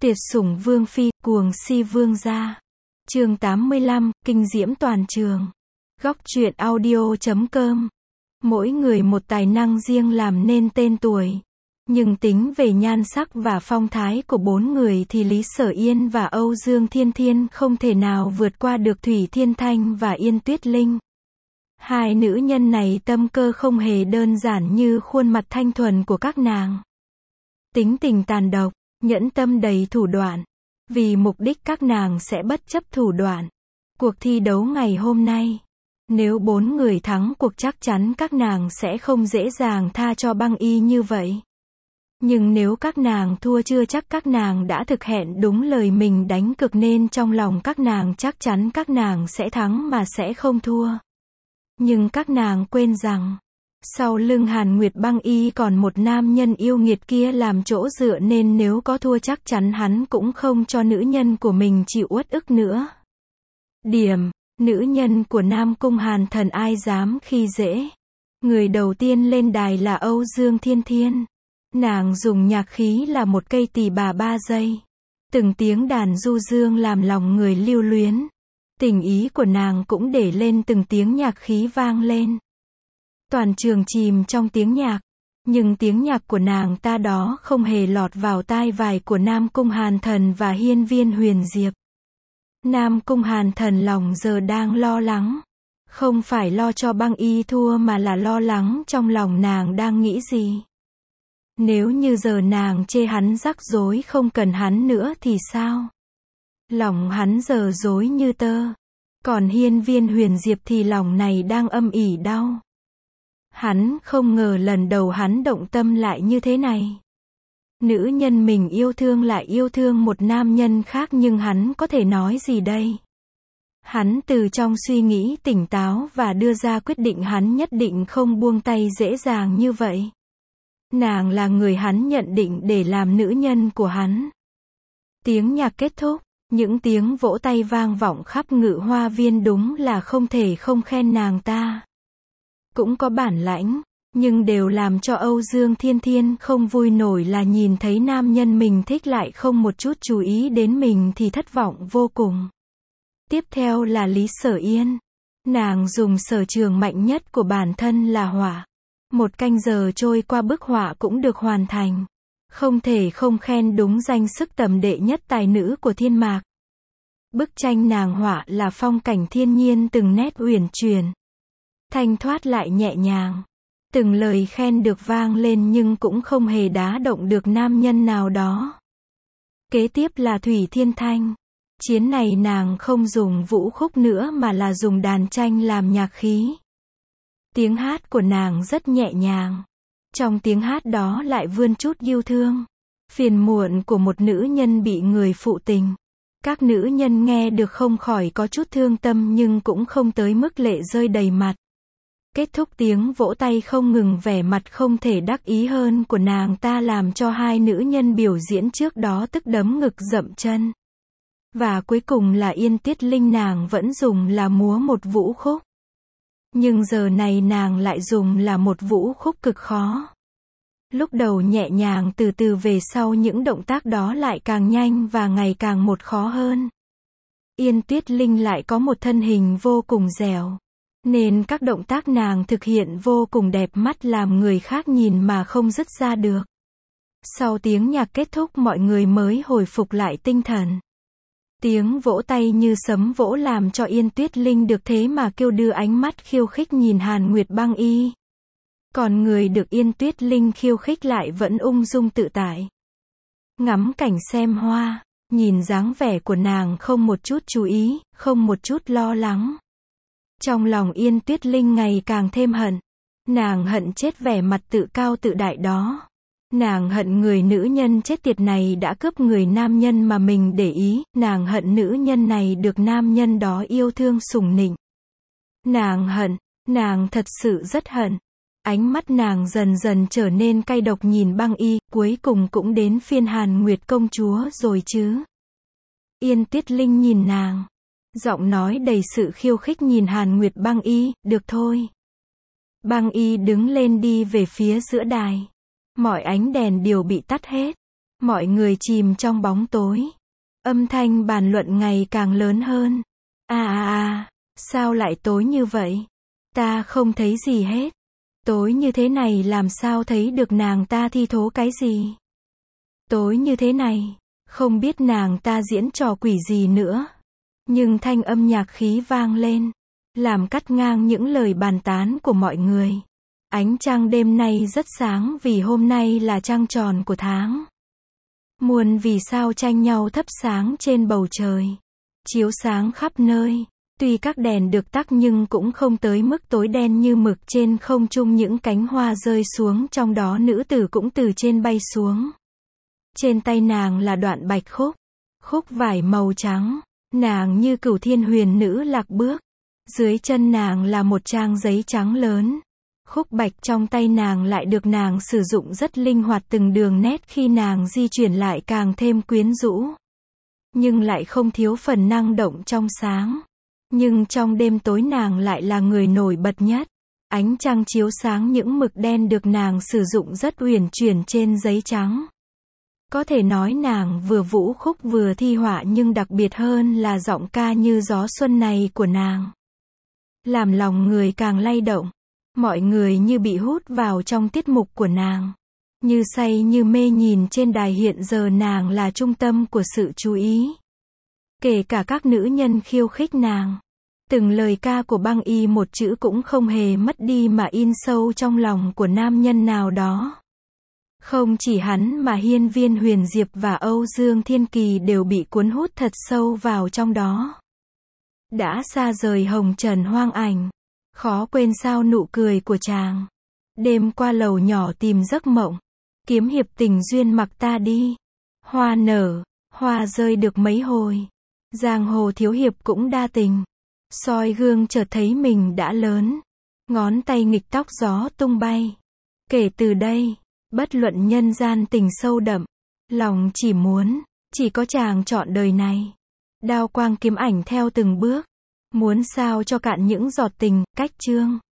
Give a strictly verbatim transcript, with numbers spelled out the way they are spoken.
Tuyệt sủng vương phi, cuồng si vương gia. Chương tám mươi lăm, kinh diễm toàn trường. Góc truyện audio chấm com. Mỗi người một tài năng riêng làm nên tên tuổi. Nhưng tính về nhan sắc và phong thái của bốn người thì Lý Sở Yên và Âu Dương Thiên Thiên không thể nào vượt qua được Thủy Thiên Thanh và Yên Tuyết Linh. Hai nữ nhân này tâm cơ không hề đơn giản như khuôn mặt thanh thuần của các nàng. Tính tình tàn độc, nhẫn tâm đầy thủ đoạn. Vì mục đích các nàng sẽ bất chấp thủ đoạn. Cuộc thi đấu ngày hôm nay, nếu bốn người thắng cuộc chắc chắn các nàng sẽ không dễ dàng tha cho Băng Y như vậy. Nhưng nếu các nàng thua chưa chắc các nàng đã thực hiện đúng lời mình đánh cược nên trong lòng các nàng chắc chắn các nàng sẽ thắng mà sẽ không thua. Nhưng các nàng quên rằng, sau lưng Hàn Nguyệt Băng Y còn một nam nhân yêu nghiệt kia làm chỗ dựa nên nếu có thua chắc chắn hắn cũng không cho nữ nhân của mình chịu uất ức nữa. Điểm, nữ nhân của Nam Cung Hàn Thần ai dám khi dễ. Người đầu tiên lên đài là Âu Dương Thiên Thiên. Nàng dùng nhạc khí là một cây tỳ bà ba giây. Từng tiếng đàn du dương làm lòng người lưu luyến. Tình ý của nàng cũng để lên từng tiếng nhạc khí vang lên. Toàn trường chìm trong tiếng nhạc. Nhưng tiếng nhạc của nàng ta đó không hề lọt vào tai vài của Nam Cung Hàn Thần và Hiên Viên Huyền Diệp. Nam Cung Hàn Thần lòng giờ đang lo lắng. Không phải lo cho Băng Y thua mà là lo lắng trong lòng nàng đang nghĩ gì. Nếu như giờ nàng chê hắn rắc rối không cần hắn nữa thì sao? Lòng hắn giờ rối như tơ. Còn Hiên Viên Huyền Diệp thì lòng này đang âm ỉ đau. Hắn không ngờ lần đầu hắn động tâm lại như thế này. Nữ nhân mình yêu thương lại yêu thương một nam nhân khác nhưng hắn có thể nói gì đây? Hắn từ trong suy nghĩ tỉnh táo và đưa ra quyết định hắn nhất định không buông tay dễ dàng như vậy. Nàng là người hắn nhận định để làm nữ nhân của hắn. Tiếng nhạc kết thúc, những tiếng vỗ tay vang vọng khắp Ngự Hoa Viên đúng là không thể không khen nàng ta. Cũng có bản lãnh, nhưng đều làm cho Âu Dương Thiên Thiên không vui nổi là nhìn thấy nam nhân mình thích lại không một chút chú ý đến mình thì thất vọng vô cùng. Tiếp theo là Lý Sở Yên. Nàng dùng sở trường mạnh nhất của bản thân là họa. Một canh giờ trôi qua bức họa cũng được hoàn thành. Không thể không khen đúng danh sức tầm đệ nhất tài nữ của thiên mạc. Bức tranh nàng họa là phong cảnh thiên nhiên từng nét uyển chuyển. Thanh thoát lại nhẹ nhàng. Từng lời khen được vang lên nhưng cũng không hề đá động được nam nhân nào đó. Kế tiếp là Thủy Thiên Thanh. Chiến này nàng không dùng vũ khúc nữa mà là dùng đàn tranh làm nhạc khí. Tiếng hát của nàng rất nhẹ nhàng. Trong tiếng hát đó lại vươn chút yêu thương. Phiền muộn của một nữ nhân bị người phụ tình. Các nữ nhân nghe được không khỏi có chút thương tâm nhưng cũng không tới mức lệ rơi đầy mặt. Kết thúc tiếng vỗ tay không ngừng vẻ mặt không thể đắc ý hơn của nàng ta làm cho hai nữ nhân biểu diễn trước đó tức đấm ngực dậm chân. Và cuối cùng là Yên Tuyết Linh nàng vẫn dùng là múa một vũ khúc. Nhưng giờ này nàng lại dùng là một vũ khúc cực khó. Lúc đầu nhẹ nhàng từ từ về sau những động tác đó lại càng nhanh và ngày càng một khó hơn. Yên Tuyết Linh lại có một thân hình vô cùng dẻo. Nên các động tác nàng thực hiện vô cùng đẹp mắt làm người khác nhìn mà không dứt ra được. Sau tiếng nhạc kết thúc mọi người mới hồi phục lại tinh thần. Tiếng vỗ tay như sấm vỗ làm cho Yên Tuyết Linh được thế mà kêu đưa ánh mắt khiêu khích nhìn Hàn Nguyệt Băng Y. Còn người được Yên Tuyết Linh khiêu khích lại vẫn ung dung tự tại. Ngắm cảnh xem hoa, nhìn dáng vẻ của nàng không một chút chú ý, không một chút lo lắng. Trong lòng Yên Tuyết Linh ngày càng thêm hận. Nàng hận chết vẻ mặt tự cao tự đại đó. Nàng hận người nữ nhân chết tiệt này đã cướp người nam nhân mà mình để ý. Nàng hận nữ nhân này được nam nhân đó yêu thương sủng nịnh. Nàng hận, nàng thật sự rất hận. Ánh mắt nàng dần dần trở nên cay độc nhìn Băng Y, cuối cùng cũng đến phiên Hàn Nguyệt công chúa rồi chứ. Yên Tuyết Linh nhìn nàng. Giọng nói đầy sự khiêu khích nhìn Hàn Nguyệt Băng Y, được thôi. Băng Y đứng lên đi về phía giữa đài. Mọi ánh đèn đều bị tắt hết. Mọi người chìm trong bóng tối. Âm thanh bàn luận ngày càng lớn hơn. À à à, sao lại tối như vậy? Ta không thấy gì hết. Tối như thế này làm sao thấy được nàng ta thi thố cái gì? Tối như thế này, không biết nàng ta diễn trò quỷ gì nữa. Nhưng thanh âm nhạc khí vang lên, làm cắt ngang những lời bàn tán của mọi người. Ánh trăng đêm nay rất sáng vì hôm nay là trăng tròn của tháng. Muôn vì sao tranh nhau thắp sáng trên bầu trời, chiếu sáng khắp nơi. Tuy các đèn được tắt nhưng cũng không tới mức tối đen như mực. Trên không trung những cánh hoa rơi xuống, trong đó nữ tử cũng từ trên bay xuống. Trên tay nàng là đoạn bạch khúc, khúc vải màu trắng, nàng như cửu thiên huyền nữ lạc bước. Dưới chân nàng là một trang giấy trắng lớn. Khúc bạch trong tay nàng lại được nàng sử dụng rất linh hoạt, từng đường nét khi nàng di chuyển lại càng thêm quyến rũ. Nhưng lại không thiếu phần năng động trong sáng. Nhưng trong đêm tối nàng lại là người nổi bật nhất. Ánh trăng chiếu sáng những mực đen được nàng sử dụng rất uyển chuyển trên giấy trắng. Có thể nói nàng vừa vũ khúc vừa thi họa, nhưng đặc biệt hơn là giọng ca như gió xuân này của nàng. Làm lòng người càng lay động. Mọi người như bị hút vào trong tiết mục của nàng. Như say như mê nhìn trên đài, hiện giờ nàng là trung tâm của sự chú ý. Kể cả các nữ nhân khiêu khích nàng. Từng lời ca của Băng Y một chữ cũng không hề mất đi mà in sâu trong lòng của nam nhân nào đó. Không chỉ hắn mà Hiên Viên Huyền Diệp và Âu Dương Thiên Kỳ đều bị cuốn hút thật sâu vào trong đó. Đã xa rời hồng trần hoang ảnh, khó quên sao nụ cười của chàng. Đêm qua lầu nhỏ tìm giấc mộng, kiếm hiệp tình duyên mặc ta đi. Hoa nở, hoa rơi được mấy hồi, giang hồ thiếu hiệp cũng đa tình. Soi gương chợt thấy mình đã lớn, ngón tay nghịch tóc gió tung bay. Kể từ đây, bất luận nhân gian tình sâu đậm, lòng chỉ muốn, chỉ có chàng trọn đời này. Đao quang kiếm ảnh theo từng bước, muốn sao cho cạn những giọt tình, cách chương.